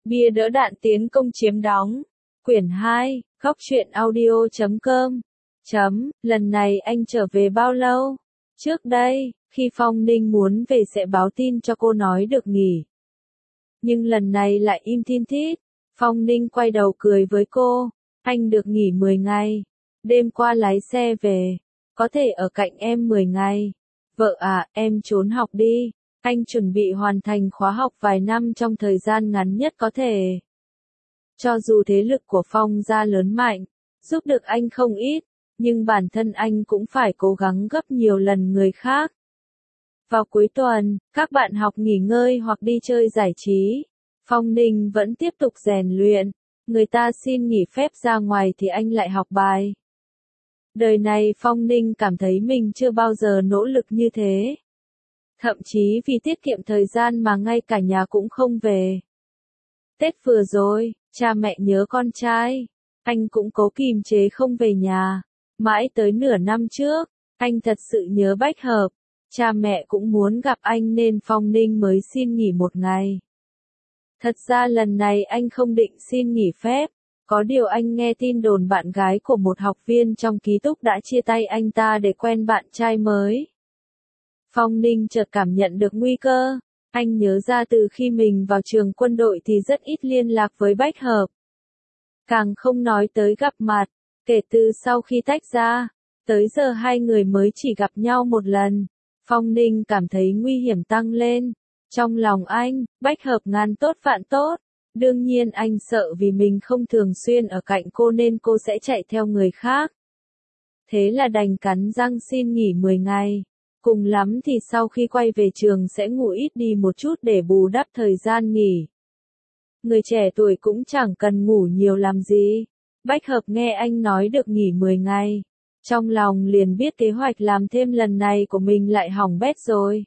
Bia đỡ đạn tiến công chiếm đóng. Quyển 2, Góc truyện audio.com. Lần này anh trở về bao lâu? Trước đây, khi Phong Ninh muốn về sẽ báo tin cho cô nói được nghỉ. Nhưng lần này lại im thin thít. Phong Ninh quay đầu cười với cô. Anh được nghỉ 10 ngày. Đêm qua lái xe về. Có thể ở cạnh em 10 ngày. Vợ à, em trốn học đi. Anh chuẩn bị hoàn thành khóa học vài năm trong thời gian ngắn nhất có thể. Cho dù thế lực của Phong gia lớn mạnh, giúp được anh không ít, nhưng bản thân anh cũng phải cố gắng gấp nhiều lần người khác. Vào cuối tuần, các bạn học nghỉ ngơi hoặc đi chơi giải trí. Phong Ninh vẫn tiếp tục rèn luyện. Người ta xin nghỉ phép ra ngoài thì anh lại học bài. Đời này Phong Ninh cảm thấy mình chưa bao giờ nỗ lực như thế. Thậm chí vì tiết kiệm thời gian mà ngay cả nhà cũng không về. Tết vừa rồi, cha mẹ nhớ con trai. Anh cũng cố kìm chế không về nhà. Mãi tới nửa năm trước, anh thật sự nhớ Bách Hợp. Cha mẹ cũng muốn gặp anh nên Phong Ninh mới xin nghỉ một ngày. Thật ra lần này anh không định xin nghỉ phép. Có điều anh nghe tin đồn bạn gái của một học viên trong ký túc đã chia tay anh ta để quen bạn trai mới. Phong Ninh chợt cảm nhận được nguy cơ. Anh nhớ ra từ khi mình vào trường quân đội thì rất ít liên lạc với Bách Hợp. Càng không nói tới gặp mặt. Kể từ sau khi tách ra, tới giờ hai người mới chỉ gặp nhau một lần. Phong Ninh cảm thấy nguy hiểm tăng lên. Trong lòng anh, Bách Hợp ngàn tốt vạn tốt. Đương nhiên anh sợ vì mình không thường xuyên ở cạnh cô nên cô sẽ chạy theo người khác. Thế là đành cắn răng xin nghỉ 10 ngày. Cùng lắm thì sau khi quay về trường sẽ ngủ ít đi một chút để bù đắp thời gian nghỉ. Người trẻ tuổi cũng chẳng cần ngủ nhiều làm gì. Bách Hợp nghe anh nói được nghỉ 10 ngày. Trong lòng liền biết kế hoạch làm thêm lần này của mình lại hỏng bét rồi.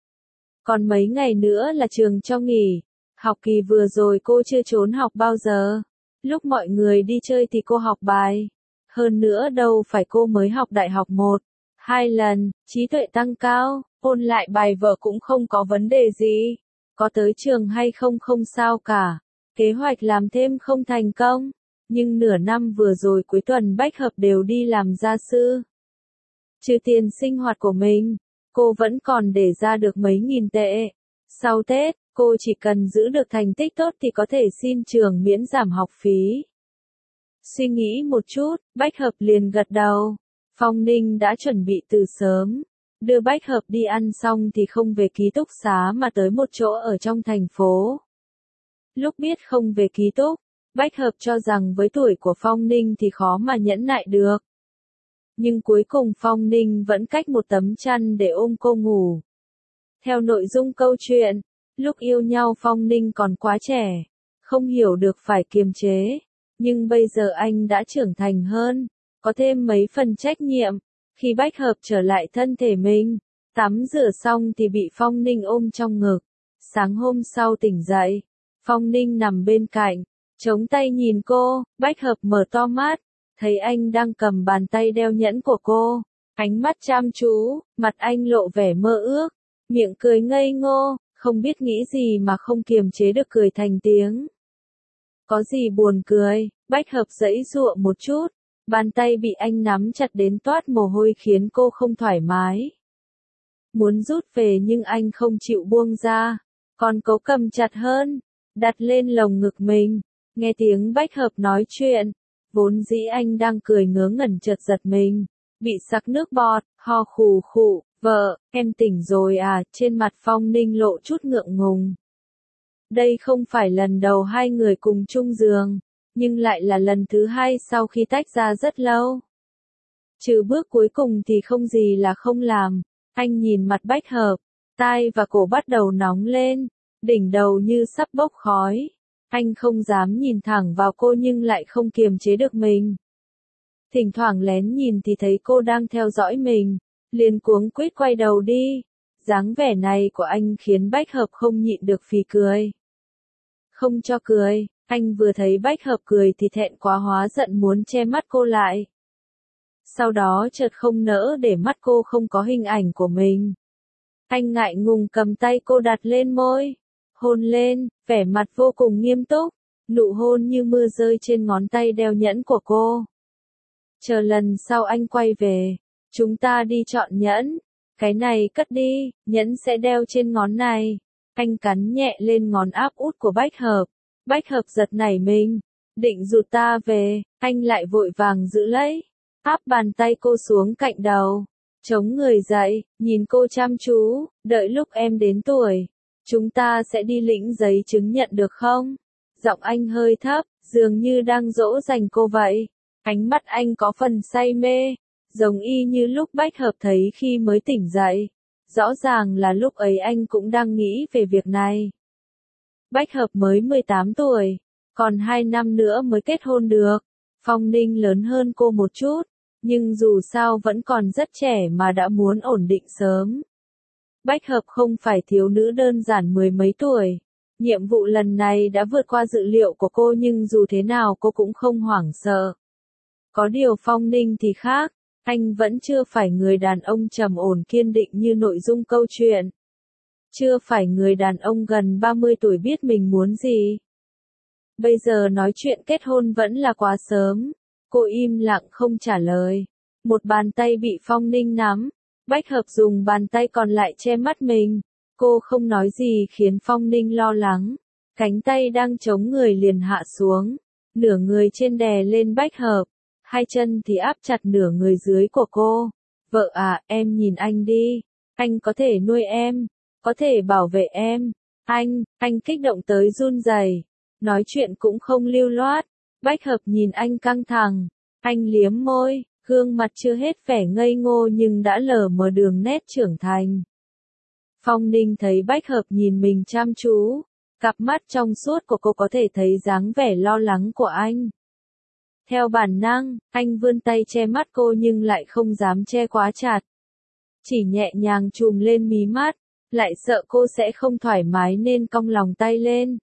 Còn mấy ngày nữa là trường cho nghỉ. Học kỳ vừa rồi cô chưa trốn học bao giờ. Lúc mọi người đi chơi thì cô học bài. Hơn nữa đâu phải cô mới học đại học 1-2 lần, trí tuệ tăng cao, ôn lại bài vở cũng không có vấn đề gì. Có tới trường hay không không sao cả. Kế hoạch làm thêm không thành công. Nhưng nửa năm vừa rồi cuối tuần Bách Hợp đều đi làm gia sư. Trừ tiền sinh hoạt của mình, cô vẫn còn để ra được mấy nghìn tệ. Sau Tết, cô chỉ cần giữ được thành tích tốt thì có thể xin trường miễn giảm học phí. Suy nghĩ một chút, Bách Hợp liền gật đầu. Phong Ninh đã chuẩn bị từ sớm. Đưa Bách Hợp đi ăn xong thì không về ký túc xá mà tới một chỗ ở trong thành phố. Lúc biết không về ký túc, Bách Hợp cho rằng với tuổi của Phong Ninh thì khó mà nhẫn nại được. Nhưng cuối cùng Phong Ninh vẫn cách một tấm chăn để ôm cô ngủ. Theo nội dung câu chuyện, lúc yêu nhau Phong Ninh còn quá trẻ, không hiểu được phải kiềm chế. Nhưng bây giờ anh đã trưởng thành hơn, có thêm mấy phần trách nhiệm. Khi Bách Hợp trở lại thân thể mình, tắm rửa xong thì bị Phong Ninh ôm trong ngực. Sáng hôm sau tỉnh dậy, Phong Ninh nằm bên cạnh, chống tay nhìn cô. Bách Hợp mở to mắt, thấy anh đang cầm bàn tay đeo nhẫn của cô. Ánh mắt chăm chú, mặt anh lộ vẻ mơ ước, miệng cười ngây ngô, không biết nghĩ gì mà không kiềm chế được cười thành tiếng. Có gì buồn cười? Bách Hợp giãy giụa một chút, bàn tay bị anh nắm chặt đến toát mồ hôi khiến cô không thoải mái. Muốn rút về nhưng anh không chịu buông ra, còn cố cầm chặt hơn, đặt lên lồng ngực mình. Nghe tiếng Bách Hợp nói chuyện, vốn dĩ anh đang cười ngớ ngẩn chợt giật mình, bị sặc nước bọt, ho khù khụ. Vợ, em tỉnh rồi à? Trên mặt Phong Ninh lộ chút ngượng ngùng. Đây không phải lần đầu hai người cùng chung giường, nhưng lại là lần thứ hai sau khi tách ra rất lâu. Trừ bước cuối cùng thì không gì là không làm. Anh nhìn mặt Bách Hợp, tai và cổ bắt đầu nóng lên, đỉnh đầu như sắp bốc khói. Anh không dám nhìn thẳng vào cô nhưng lại không kiềm chế được mình. Thỉnh thoảng lén nhìn thì thấy cô đang theo dõi mình, liền cuống quýt quay đầu đi. Dáng vẻ này của anh khiến Bách Hợp không nhịn được phì cười. Không cho cười, anh vừa thấy Bách Hợp cười thì thẹn quá hóa giận muốn che mắt cô lại. Sau đó chợt không nỡ để mắt cô không có hình ảnh của mình. Anh ngại ngùng cầm tay cô đặt lên môi. hôn lên, vẻ mặt vô cùng nghiêm túc, nụ hôn như mưa rơi trên ngón tay đeo nhẫn của cô. Chờ lần sau anh quay về, chúng ta đi chọn nhẫn, cái này cất đi, nhẫn sẽ đeo trên ngón này. Anh cắn nhẹ lên ngón áp út của Bách Hợp. Bách Hợp giật nảy mình, định rụt ta về, anh lại vội vàng giữ lấy, áp bàn tay cô xuống cạnh đầu, chống người dậy, nhìn cô chăm chú, đợi lúc em đến tuổi, chúng ta sẽ đi lĩnh giấy chứng nhận được không? Giọng anh hơi thấp, dường như đang dỗ dành cô vậy. Ánh mắt anh có phần say mê, giống y như lúc Bách Hợp thấy khi mới tỉnh dậy. Rõ ràng là lúc ấy anh cũng đang nghĩ về việc này. Bách Hợp mới 18 tuổi, còn 2 năm nữa mới kết hôn được. Phong Ninh lớn hơn cô một chút, nhưng dù sao vẫn còn rất trẻ mà đã muốn ổn định sớm. Bách Hợp không phải thiếu nữ đơn giản mười mấy tuổi. Nhiệm vụ lần này đã vượt qua dự liệu của cô nhưng dù thế nào cô cũng không hoảng sợ. Có điều Phong Ninh thì khác, anh vẫn chưa phải người đàn ông trầm ổn kiên định như nội dung câu chuyện. Chưa phải người đàn ông gần 30 tuổi biết mình muốn gì. Bây giờ nói chuyện kết hôn vẫn là quá sớm. Cô im lặng không trả lời. Một bàn tay bị Phong Ninh nắm. Bách Hợp dùng bàn tay còn lại che mắt mình. Cô không nói gì khiến Phong Ninh lo lắng. Cánh tay đang chống người liền hạ xuống. Nửa người trên đè lên Bách Hợp. Hai chân thì áp chặt nửa người dưới của cô. Vợ à, em nhìn anh đi. Anh có thể nuôi em. Có thể bảo vệ em. Anh kích động tới run rẩy. Nói chuyện cũng không lưu loát. Bách Hợp nhìn anh căng thẳng. Anh liếm môi, gương mặt chưa hết vẻ ngây ngô nhưng đã lờ mờ đường nét trưởng thành. Phong Ninh thấy Bách Hợp nhìn mình chăm chú. Cặp mắt trong suốt của cô có thể thấy dáng vẻ lo lắng của anh. Theo bản năng, anh vươn tay che mắt cô nhưng lại không dám che quá chặt. Chỉ nhẹ nhàng chùm lên mí mắt, lại sợ cô sẽ không thoải mái nên cong lòng tay lên.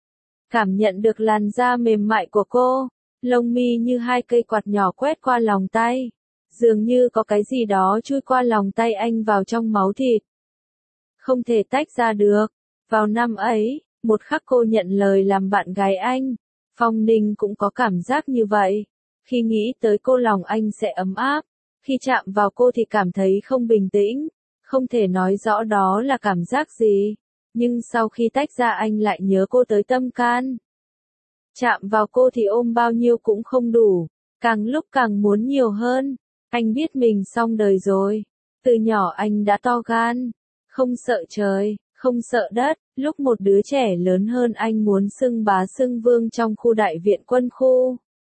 Cảm nhận được làn da mềm mại của cô, lông mi như hai cây quạt nhỏ quét qua lòng tay. Dường như có cái gì đó chui qua lòng tay anh vào trong máu thịt. Không thể tách ra được. Vào năm ấy, một khắc cô nhận lời làm bạn gái anh. Phong Ninh cũng có cảm giác như vậy. Khi nghĩ tới cô lòng anh sẽ ấm áp. Khi chạm vào cô thì cảm thấy không bình tĩnh. Không thể nói rõ đó là cảm giác gì. Nhưng sau khi tách ra anh lại nhớ cô tới tâm can. Chạm vào cô thì ôm bao nhiêu cũng không đủ. Càng lúc càng muốn nhiều hơn. Anh biết mình xong đời rồi. Từ nhỏ anh đã to gan. Không sợ trời, không sợ đất. Lúc một đứa trẻ lớn hơn anh muốn xưng bá xưng vương trong khu đại viện quân khu.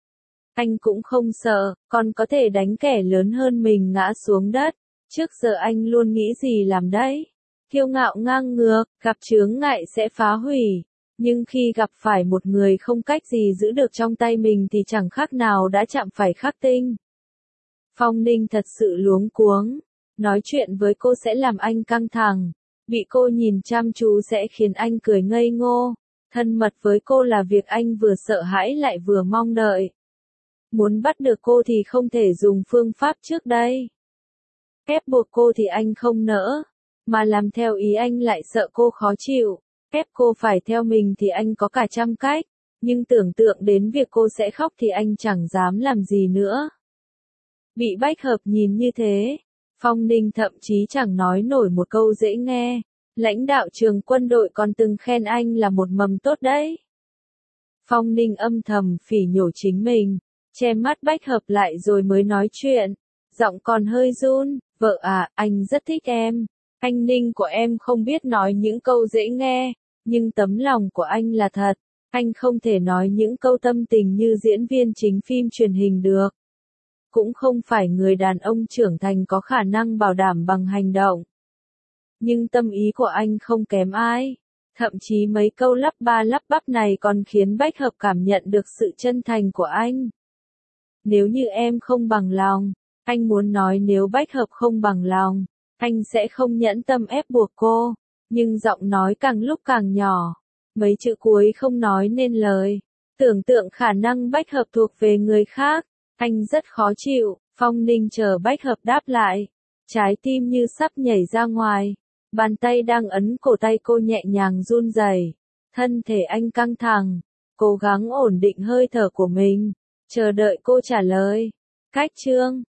Anh cũng không sợ, còn có thể đánh kẻ lớn hơn mình ngã xuống đất. Trước giờ anh luôn nghĩ gì làm đấy. Kiêu ngạo ngang ngược, gặp chướng ngại sẽ phá hủy. Nhưng khi gặp phải một người không cách gì giữ được trong tay mình thì chẳng khác nào đã chạm phải khắc tinh. Phong Ninh thật sự luống cuống. Nói chuyện với cô sẽ làm anh căng thẳng. Bị cô nhìn chăm chú sẽ khiến anh cười ngây ngô. Thân mật với cô là việc anh vừa sợ hãi lại vừa mong đợi. Muốn bắt được cô thì không thể dùng phương pháp trước đây. Ép buộc cô thì anh không nỡ. Mà làm theo ý anh lại sợ cô khó chịu. Ép cô phải theo mình thì anh có cả trăm cách. Nhưng tưởng tượng đến việc cô sẽ khóc thì anh chẳng dám làm gì nữa. Bị Bách Hợp nhìn như thế. Phong Ninh thậm chí chẳng nói nổi một câu dễ nghe. Lãnh đạo trường quân đội còn từng khen anh là một mầm tốt đấy. Phong Ninh âm thầm phỉ nhổ chính mình. Che mắt Bách Hợp lại rồi mới nói chuyện. Giọng còn hơi run. Vợ à, anh rất thích em. Anh Ninh của em không biết nói những câu dễ nghe. Nhưng tấm lòng của anh là thật. Anh không thể nói những câu tâm tình như diễn viên chính phim truyền hình được. Cũng không phải người đàn ông trưởng thành có khả năng bảo đảm bằng hành động. Nhưng tâm ý của anh không kém ai. Thậm chí mấy câu lắp ba lắp bắp này còn khiến Bách Hợp cảm nhận được sự chân thành của anh. Nếu như em không bằng lòng, anh muốn nói nếu Bách Hợp không bằng lòng, anh sẽ không nhẫn tâm ép buộc cô. Nhưng giọng nói càng lúc càng nhỏ. Mấy chữ cuối không nói nên lời. Tưởng tượng khả năng Bách Hợp thuộc về người khác. Anh rất khó chịu. Phong Ninh chờ Bách Hợp đáp lại. Trái tim như sắp nhảy ra ngoài. Bàn tay đang ấn cổ tay cô nhẹ nhàng run rẩy. Thân thể anh căng thẳng, cố gắng ổn định hơi thở của mình, chờ đợi cô trả lời. Cách chương